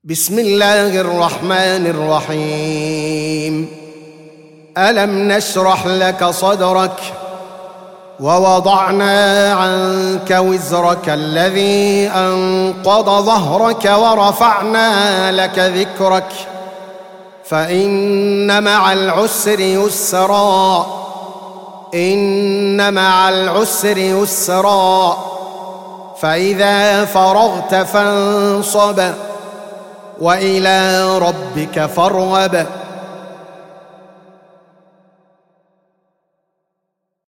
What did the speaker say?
بسم الله الرحمن الرحيم. ألم نشرح لك صدرك ووضعنا عنك وزرك الذي أنقض ظهرك ورفعنا لك ذكرك فإن مع العسر يسرا إن مع العسر يسرا فإذا فرغت فانصب وإلى ربك فارغب